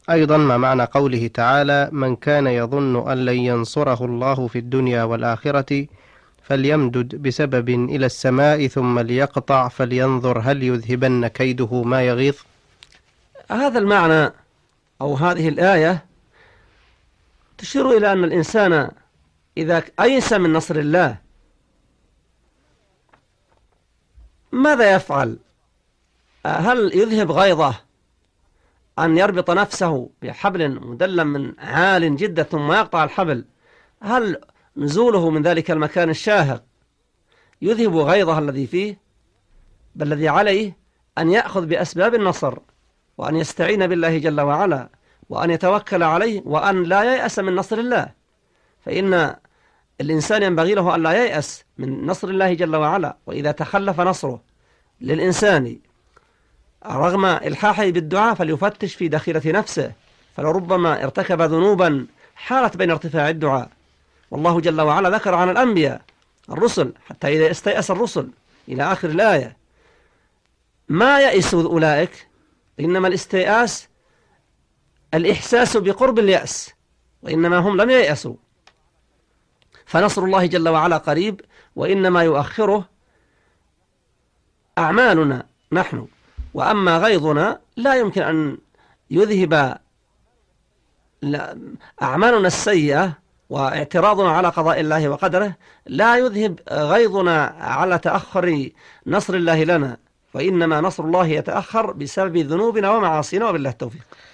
أيضا ما معنى قوله تعالى: من كان يظن أن لن ينصره الله في الدنيا والآخرة فليمدد بسبب إلى السماء ثم ليقطع فلينظر هل يذهبن كيده ما يغيظ. هذا المعنى أو هذه الآية تشير إلى أن الإنسان إذا أيس من نصر الله ماذا يفعل؟ هل يذهب غيظه أن يربط نفسه بحبل مدلم من عال جدا ثم يقطع الحبل؟ هل نزوله من ذلك المكان الشاهق يذهب غيظه الذي فيه؟ بل الذي عليه أن يأخذ بأسباب النصر، وأن يستعين بالله جل وعلا، وأن يتوكل عليه، وأن لا ييأس من نصر الله. فإن الإنسان ينبغي له أن لا ييأس من نصر الله جل وعلا، وإذا تخلف نصره للإنسان رغم إلحاحه بالدعاء فليفتش في داخلة نفسه، فلربما ارتكب ذنوبا حالت بين ارتفاع الدعاء. والله جل وعلا ذكر عن الأنبياء الرسل حتى إذا استيأس الرسل إلى آخر الآية ما يئسوا أولئك، إنما الاستيئاس الإحساس بقرب اليأس، وإنما هم لم ييأسوا. فنصر الله جل وعلا قريب، وإنما يؤخره أعمالنا نحن، وأما غيظنا لا يمكن أن يذهب أعمالنا السيئة واعتراضنا على قضاء الله وقدره لا يذهب غيظنا على تأخر نصر الله لنا، وإنما نصر الله يتأخر بسبب ذنوبنا ومعاصينا، وبالله التوفيق.